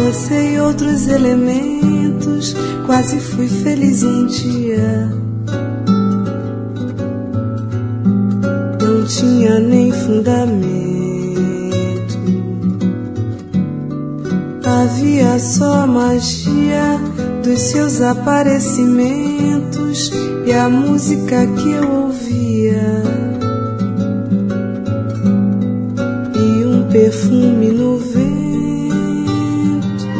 você e outros elementos. Quase fui feliz um dia. Não tinha nem fundamento, havia só a magia dos seus aparecimentos e a música que eu ouvia, e um perfume no vento.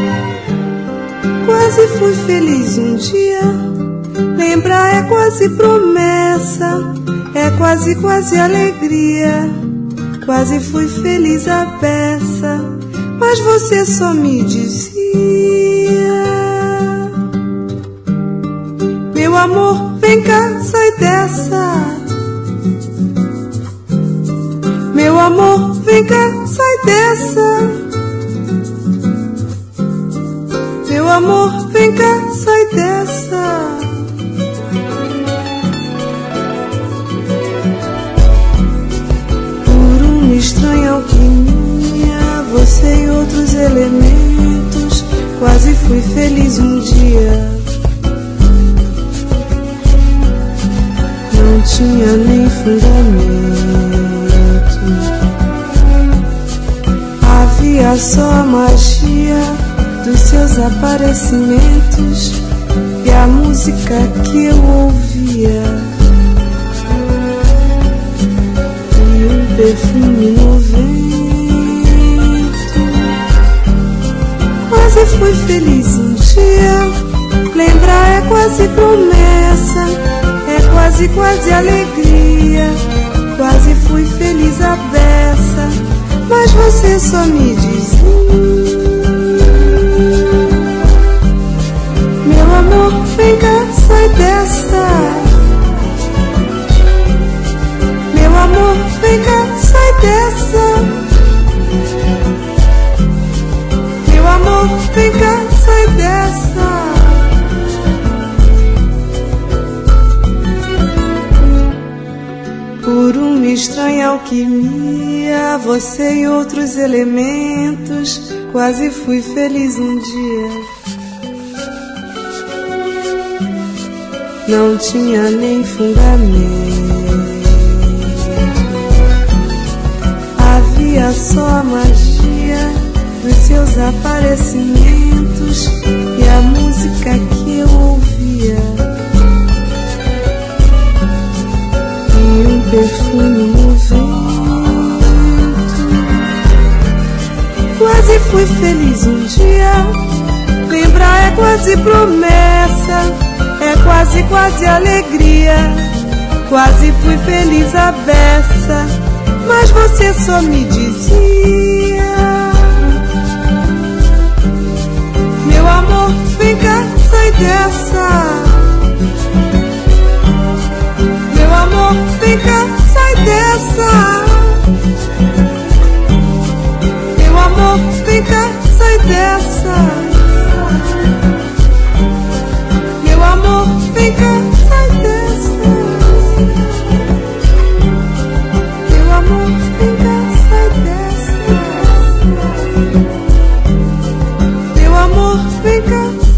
Quase fui feliz um dia. Lembrar é quase promessa, é quase, quase alegria. Quase fui feliz a beça, mas você só me dizia: meu amor, vem cá, sai dessa. Meu amor, vem cá, sai dessa. Meu amor, vem cá, sai dessa. Por uma estranha alquimia, você e outros elementos, quase fui feliz um dia. Não tinha nem fundamento, havia só a magia dos seus aparecimentos e a música que eu ouvia, e um perfume no vento. Quase fui feliz um dia. Lembrar é quase promessa, é quase, quase alegria. Quase fui feliz a beça, mas você só me dizia: meu amor, vem cá, sai dessa. Meu amor, vem cá, sai dessa. Meu amor, vem cá, sai dessa. Por uma estranha alquimia, você e outros elementos, quase fui feliz um dia. Não tinha nem fundamento, havia só a magia dos seus aparecimentos e a música que eu ouvia, e um perfume no vento. Quase fui feliz um dia. Lembrar é quase promessa, é quase, quase alegria. Quase fui feliz a beça, mas você só me dizia: meu amor, vem cá, sai dessa. Meu amor, vem cá, sai dessa. Meu amor, vem cá, sai dessa. Meu amor, vem cá, sai dessa. Meu amor, vem cá, sai dessa. Meu amor, vem cá.